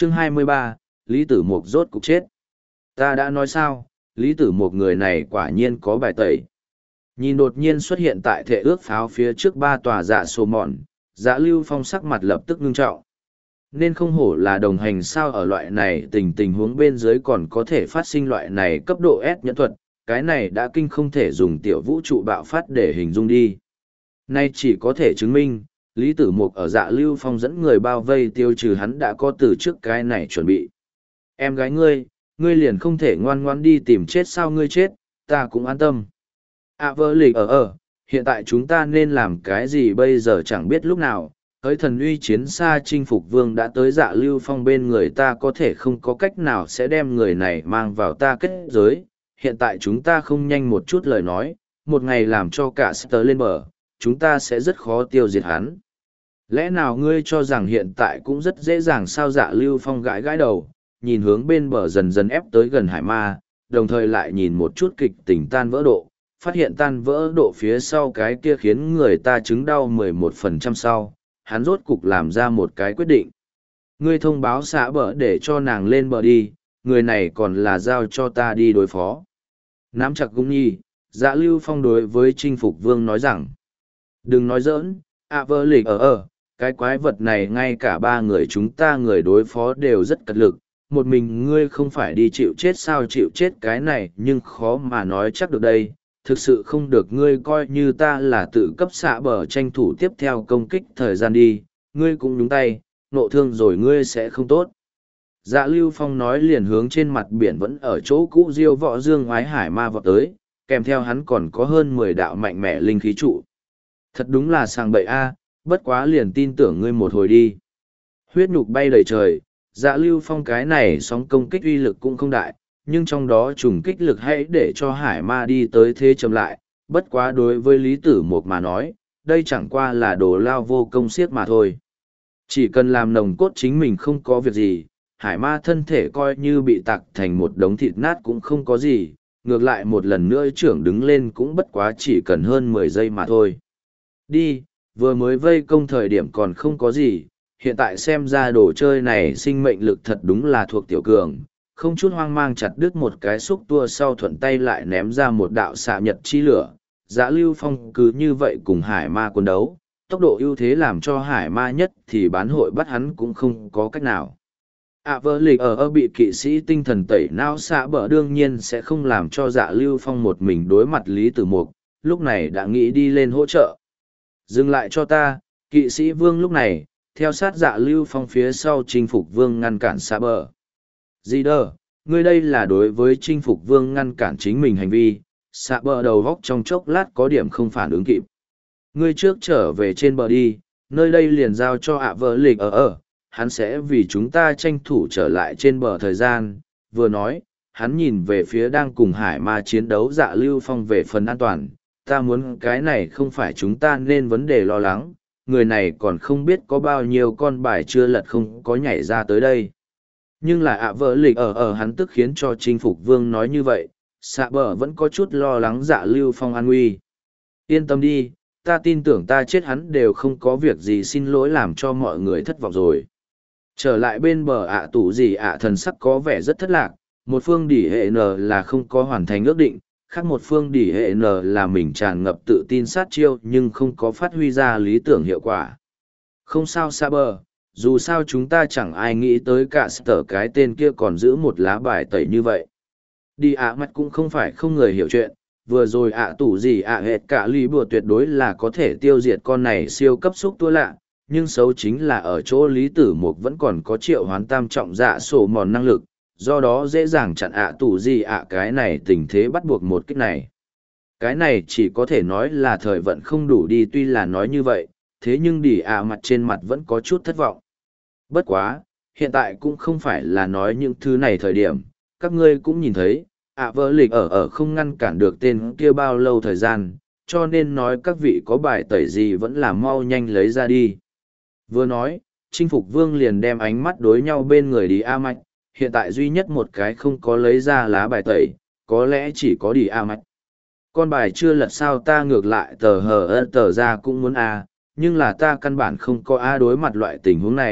Chương 23, Lý Tử Mục rốt cục chết. Ta đã nói sao, Lý Tử Mục người này quả nhiên có bài tẩy. Nhìn đột nhiên xuất hiện tại thệ ước pháo phía trước ba tòa dạ sổ mòn, dạ Lưu Phong sắc mặt lập tức ngưng trọng. Nên không hổ là đồng hành sao ở loại này tình huống bên dưới còn có thể phát sinh loại này cấp độ S nhẫn thuật, cái này đã kinh không thể dùng tiểu vũ trụ bạo phát để hình dung đi. Nay chỉ có thể chứng minh, Lý Tử Mục ở dạ Lưu Phong dẫn người bao vây tiêu trừ hắn đã có từ trước cái này chuẩn bị. Em gái ngươi liền không thể ngoan ngoãn đi tìm chết sao ngươi chết, ta cũng an tâm. Vợ lịch hiện tại chúng ta nên làm cái gì bây giờ chẳng biết lúc nào, hỡi thần uy chiến xa chinh phục vương đã tới dạ Lưu Phong bên người ta có thể không có cách nào sẽ đem người này mang vào ta kết giới, hiện tại chúng ta không nhanh một chút lời nói, một ngày làm cho cả Star lên bờ, chúng ta sẽ rất khó tiêu diệt hắn. Lẽ nào ngươi cho rằng hiện tại cũng rất dễ dàng sao dạ Lưu Phong gãi gãi đầu, nhìn hướng bên bờ dần dần ép tới gần hải ma, đồng thời lại nhìn một chút kịch tình tan vỡ độ, phát hiện tan vỡ độ phía sau cái kia khiến người ta chứng đau 11% sau, hắn rốt cục làm ra một cái quyết định. Ngươi thông báo xã bờ để cho nàng lên bờ đi, người này còn là giao cho ta đi đối phó. Nắm chặt cung nhi, dạ Lưu Phong đối với chinh phục vương nói rằng, đừng nói giỡn, vợ lịch cái quái vật này ngay cả ba người chúng ta người đối phó đều rất cật lực, một mình ngươi không phải đi chịu chết sao chịu chết cái này nhưng khó mà nói chắc được đây, thực sự không được ngươi coi như ta là tự cấp xạ bờ tranh thủ tiếp theo công kích thời gian đi, ngươi cũng nhúng tay, nộ thương rồi ngươi sẽ không tốt. Dạ Lưu Phong nói liền hướng trên mặt biển vẫn ở chỗ cũ diêu võ dương oái hải ma vọt tới, kèm theo hắn còn có hơn 10 đạo mạnh mẽ linh khí trụ. Thật đúng là sàng bậy a, bất quá liền tin tưởng ngươi một hồi đi. Huyết nhục bay đầy trời, dạ Lưu Phong cái này sóng công kích uy lực cũng không đại, nhưng trong đó trùng kích lực hãy để cho hải ma đi tới thế chậm lại, bất quá đối với Lý Tử Mục mà nói, đây chẳng qua là đồ lao vô công siết mà thôi. Chỉ cần làm nồng cốt chính mình không có việc gì, hải ma thân thể coi như bị tạc thành một đống thịt nát cũng không có gì, ngược lại một lần nữa trưởng đứng lên cũng bất quá chỉ cần hơn 10 giây mà thôi. Đi, vừa mới vây công thời điểm còn không có gì, hiện tại xem ra đồ chơi này sinh mệnh lực thật đúng là thuộc tiểu cường, không chút hoang mang chặt đứt một cái xúc tua sau thuận tay lại ném ra một đạo xạ nhật chi lửa. Dạ Lưu Phong cứ như vậy cùng hải ma quân đấu, tốc độ ưu thế làm cho hải ma nhất thì bán hội bắt hắn cũng không có cách nào. Vợ lịch bị kỵ sĩ tinh thần tẩy não xạ bờ đương nhiên sẽ không làm cho dạ Lưu Phong một mình đối mặt Lý Tử Mục, lúc này đã nghĩ đi lên hỗ trợ. Dừng lại cho ta, kỵ sĩ vương lúc này, theo sát dạ Lưu Phong phía sau chinh phục vương ngăn cản xạ bờ. Gì đờ, ngươi đây là đối với chinh phục vương ngăn cản chính mình hành vi, xạ bờ đầu vóc trong chốc lát có điểm không phản ứng kịp. Ngươi trước trở về trên bờ đi, nơi đây liền giao cho vợ lịch hắn sẽ vì chúng ta tranh thủ trở lại trên bờ thời gian, vừa nói, hắn nhìn về phía đang cùng hải ma chiến đấu dạ Lưu Phong về phần an toàn, ta muốn cái này không phải chúng ta nên vấn đề lo lắng, người này còn không biết có bao nhiêu con bài chưa lật không có nhảy ra tới đây. Nhưng là vợ lịch hắn tức khiến cho chinh phục vương nói như vậy, xạ bờ vẫn có chút lo lắng dạ Lưu Phong an nguy. Yên tâm đi, ta tin tưởng ta chết hắn đều không có việc gì xin lỗi làm cho mọi người thất vọng rồi. Trở lại bên bờ tủ gì thần sắc có vẻ rất thất lạc, một phương đỉ hệ n là không có hoàn thành ước định, khác một phương đỉ hệ n là mình tràn ngập tự tin sát chiêu nhưng không có phát huy ra lý tưởng hiệu quả. Không sao xa bờ, dù sao chúng ta chẳng ai nghĩ tới cả sở cái tên kia còn giữ một lá bài tẩy như vậy. Đi mặt cũng không phải không người hiểu chuyện, vừa rồi tủ gì hệt cả ly bùa tuyệt đối là có thể tiêu diệt con này siêu cấp xúc tua lạ, nhưng xấu chính là ở chỗ Lý Tử Mục vẫn còn có triệu hoán tam trọng dạ sổ mòn năng lực, do đó dễ dàng chặn tủ gì cái này tình thế bắt buộc một kích này. Cái này chỉ có thể nói là thời vận không đủ đi tuy là nói như vậy, thế nhưng đi mặt trên mặt vẫn có chút thất vọng. Bất quá, hiện tại cũng không phải là nói những thứ này thời điểm, các ngươi cũng nhìn thấy, vợ lịch không ngăn cản được tên kia bao lâu thời gian, cho nên nói các vị có bài tẩy gì vẫn là mau nhanh lấy ra đi. Vừa nói, chinh phục vương liền đem ánh mắt đối nhau bên người đi mạch, hiện tại duy nhất một cái không có lấy ra lá bài tẩy, có lẽ chỉ có đi mạch. Con bài chưa lật sao ta ngược lại tờ ra cũng muốn nhưng là ta căn bản không có đối mặt loại tình huống này,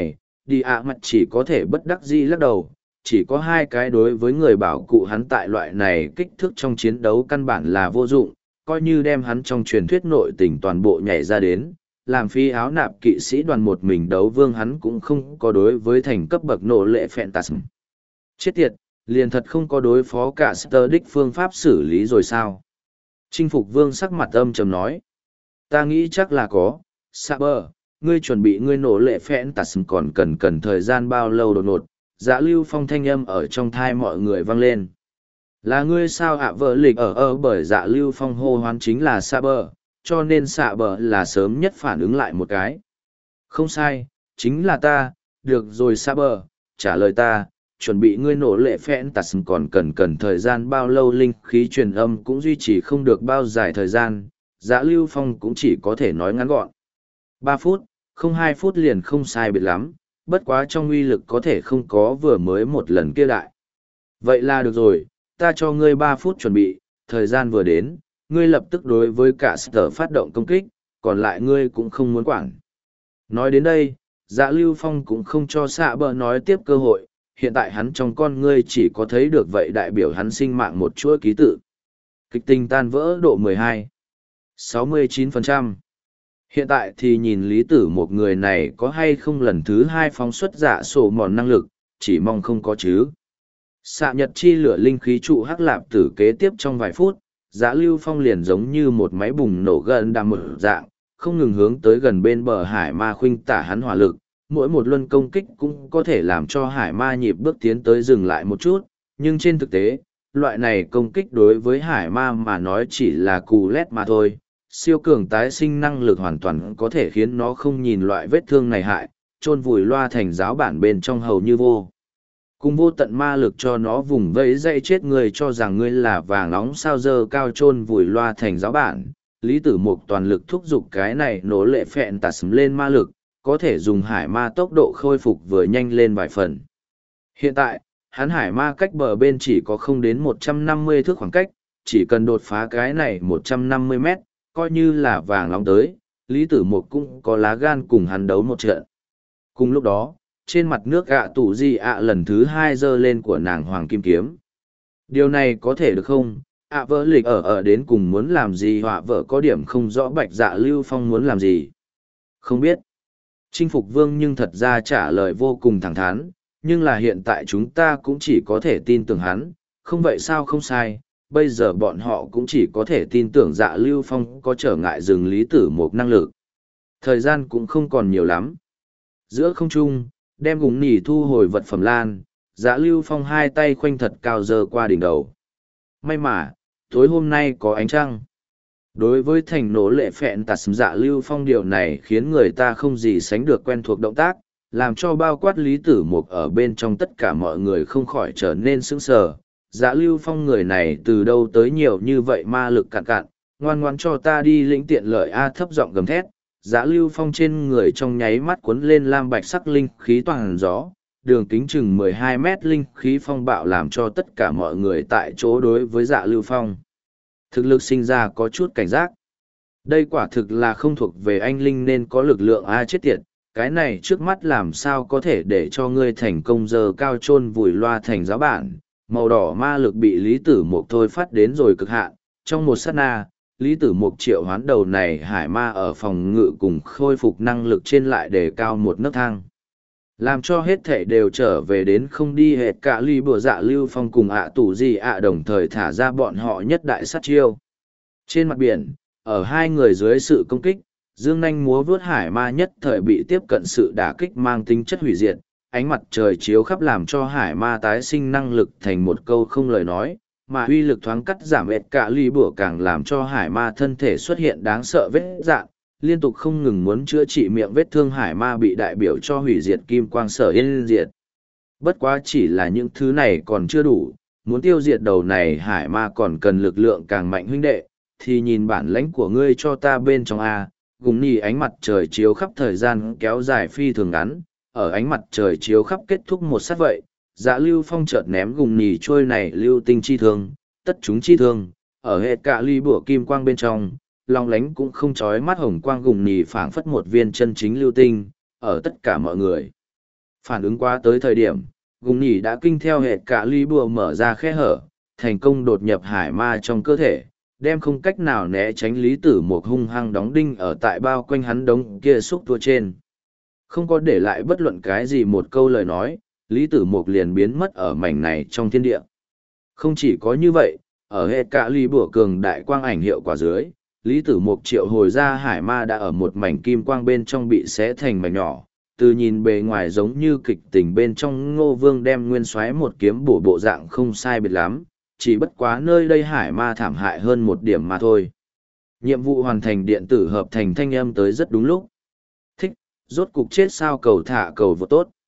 đi ạ mặt chỉ có thể bất đắc dĩ lắc đầu, chỉ có hai cái đối với người bảo cụ hắn tại loại này kích thước trong chiến đấu căn bản là vô dụng, coi như đem hắn trong truyền thuyết nội tình toàn bộ nhảy ra đến, làm phi áo nạp kỵ sĩ đoàn một mình đấu vương hắn cũng không có đối với thành cấp bậc nộ lệ Phantasm. Chết tiệt, liền thật không có đối phó cả Sơ đích phương pháp xử lý rồi sao? Chinh phục vương sắc mặt âm trầm nói. Ta nghĩ chắc là có, Saber, ngươi chuẩn bị ngươi nổ lệ Phantasm còn cần thời gian bao lâu đột ngột, Dạ Lưu Phong thanh âm ở trong thai mọi người vang lên. Là ngươi sao ạ vợ lịch ở bởi Dạ Lưu Phong hô hoán chính là Saber, cho nên Saber là sớm nhất phản ứng lại một cái. Không sai, chính là ta, được rồi Saber, trả lời ta, chuẩn bị ngươi nổ lệ Phantasm còn cần thời gian bao lâu linh khí truyền âm cũng duy trì không được bao dài thời gian, Dạ Lưu Phong cũng chỉ có thể nói ngắn gọn. 3 phút, không 2 phút liền không sai biệt lắm, bất quá trong uy lực có thể không có vừa mới một lần kia đại. Vậy là được rồi, ta cho ngươi 3 phút chuẩn bị, thời gian vừa đến, ngươi lập tức đối với cả sở phát động công kích, còn lại ngươi cũng không muốn quản. Nói đến đây, Dạ Lưu Phong cũng không cho xạ bờ nói tiếp cơ hội, hiện tại hắn trong con ngươi chỉ có thấy được vậy đại biểu hắn sinh mạng một chuỗi ký tự. Kịch tình tan vỡ độ 12. 69%. Hiện tại thì nhìn Lý Tử một người này có hay không lần thứ 2 phóng xuất dạ sổ mòn năng lực, chỉ mong không có chứ. Xạ nhật chi lửa linh khí trụ hắc lạp tử kế tiếp trong vài phút, Dạ Lưu Phong liền giống như một máy bùng nổ gần đàm mở dạng, không ngừng hướng tới gần bên bờ hải ma khuynh tả hắn hỏa lực, mỗi một luân công kích cũng có thể làm cho hải ma nhịp bước tiến tới dừng lại một chút, nhưng trên thực tế, loại này công kích đối với hải ma mà nói chỉ là cù lét mà thôi. Siêu cường tái sinh năng lực hoàn toàn có thể khiến nó không nhìn loại vết thương này hại, chôn vùi loa thành giáo bản bên trong hầu như vô. Cùng vô tận ma lực cho nó vùng vẫy dây chết người cho rằng ngươi là vàng nóng sao dơ cao chôn vùi loa thành giáo bản. Lý Tử Mục toàn lực thúc giục cái này nổ lệ phẹn tạt sấm lên ma lực, có thể dùng hải ma tốc độ khôi phục vừa nhanh lên vài phần. Hiện tại, hắn hải ma cách bờ bên chỉ có không đến 150 thước khoảng cách, chỉ cần đột phá cái này 150 mét, coi như là vàng nóng tới, Lý Tử Mục cũng có lá gan cùng hắn đấu một trận. Cùng lúc đó, trên mặt nước tủ di lần thứ 2 giơ lên của nàng hoàng kim kiếm. Điều này có thể được không? Vợ lịch ở đến cùng muốn làm gì, họa vợ có điểm không rõ bạch Dạ Lưu Phong muốn làm gì. Không biết. Chinh phục vương nhưng thật ra trả lời vô cùng thẳng thắn, nhưng là hiện tại chúng ta cũng chỉ có thể tin tưởng hắn, không vậy sao không sai. Bây giờ bọn họ cũng chỉ có thể tin tưởng Dạ Lưu Phong có trở ngại dừng Lý Tử Mục năng lực. Thời gian cũng không còn nhiều lắm. Giữa không trung, đem gúng nỉ thu hồi vật phẩm lan, Dạ Lưu Phong hai tay khoanh thật cao giơ qua đỉnh đầu. May mà, tối hôm nay có ánh trăng. Đối với thành nổ lệ phẹn tạt Dạ Lưu Phong điều này khiến người ta không gì sánh được quen thuộc động tác, làm cho bao quát Lý Tử Mục ở bên trong tất cả mọi người không khỏi trở nên sững sờ. Dạ Lưu Phong người này từ đâu tới nhiều như vậy ma lực cạn cạn, ngoan ngoan cho ta đi lĩnh tiện lợi A thấp giọng gầm thét. Dạ Lưu Phong trên người trong nháy mắt cuốn lên lam bạch sắc linh khí toàn gió, đường kính chừng 12 mét linh khí phong bạo làm cho tất cả mọi người tại chỗ đối với Dạ Lưu Phong thực lực sinh ra có chút cảnh giác. Đây quả thực là không thuộc về anh linh nên có lực lượng A chết tiệt, cái này trước mắt làm sao có thể để cho ngươi thành công giờ cao chôn vùi loa thành giáo bản. Màu đỏ ma lực bị Lý Tử Mục thôi phát đến rồi cực hạn, trong một sát na, Lý Tử Mục triệu hoán đầu này hải ma ở phòng ngự cùng khôi phục năng lực trên lại để cao một nấc thang. Làm cho hết thể đều trở về đến không đi hệt cả ly bùa Dạ Lưu Phong cùng tủ gì đồng thời thả ra bọn họ nhất đại sát chiêu. Trên mặt biển, ở hai người dưới sự công kích, dương nanh múa vướt hải ma nhất thời bị tiếp cận sự đả kích mang tính chất hủy diệt. Ánh mặt trời chiếu khắp làm cho hải ma tái sinh năng lực thành một câu không lời nói, mà uy lực thoáng cắt giảm ệt cả ly bùa càng làm cho hải ma thân thể xuất hiện đáng sợ vết dạn, liên tục không ngừng muốn chữa trị miệng vết thương hải ma bị đại biểu cho hủy diệt kim quang sở yên diệt. Bất quá chỉ là những thứ này còn chưa đủ, muốn tiêu diệt đầu này hải ma còn cần lực lượng càng mạnh huynh đệ, thì nhìn bản lãnh của ngươi cho ta bên trong A, gùng nhì ánh mặt trời chiếu khắp thời gian kéo dài phi thường ngắn, ở ánh mặt trời chiếu khắp kết thúc một sát vậy, Dạ Lưu Phong chợt ném gùng nhì trôi này lưu tinh chi thương, tất chúng chi thương, ở hệ cả ly bủa kim quang bên trong, long lánh cũng không chói mắt hồng quang gùng nhì phảng phất một viên chân chính lưu tinh, ở tất cả mọi người Phản ứng qua tới thời điểm, gùng nhỉ đã kinh theo hệ cả ly bùa mở ra khe hở, thành công đột nhập hải ma trong cơ thể, đem không cách nào né tránh Lý Tử Mục hung hăng đóng đinh ở tại bao quanh hắn đống kia xúc tua trên. Không có để lại bất luận cái gì một câu lời nói, Lý Tử Mục liền biến mất ở mảnh này trong thiên địa. Không chỉ có như vậy, ở hệ cả ly bùa cường đại quang ảnh hiệu quả dưới, Lý Tử Mục triệu hồi ra hải ma đã ở một mảnh kim quang bên trong bị xé thành mảnh nhỏ, từ nhìn bề ngoài giống như kịch tình bên trong Ngô Vương đem nguyên soái một kiếm bổ bộ dạng không sai biệt lắm, chỉ bất quá nơi đây hải ma thảm hại hơn một điểm mà thôi. Nhiệm vụ hoàn thành, điện tử hợp thành thanh âm tới rất đúng lúc. Thích, rốt cục chết sao, cầu thả cầu vô tốt.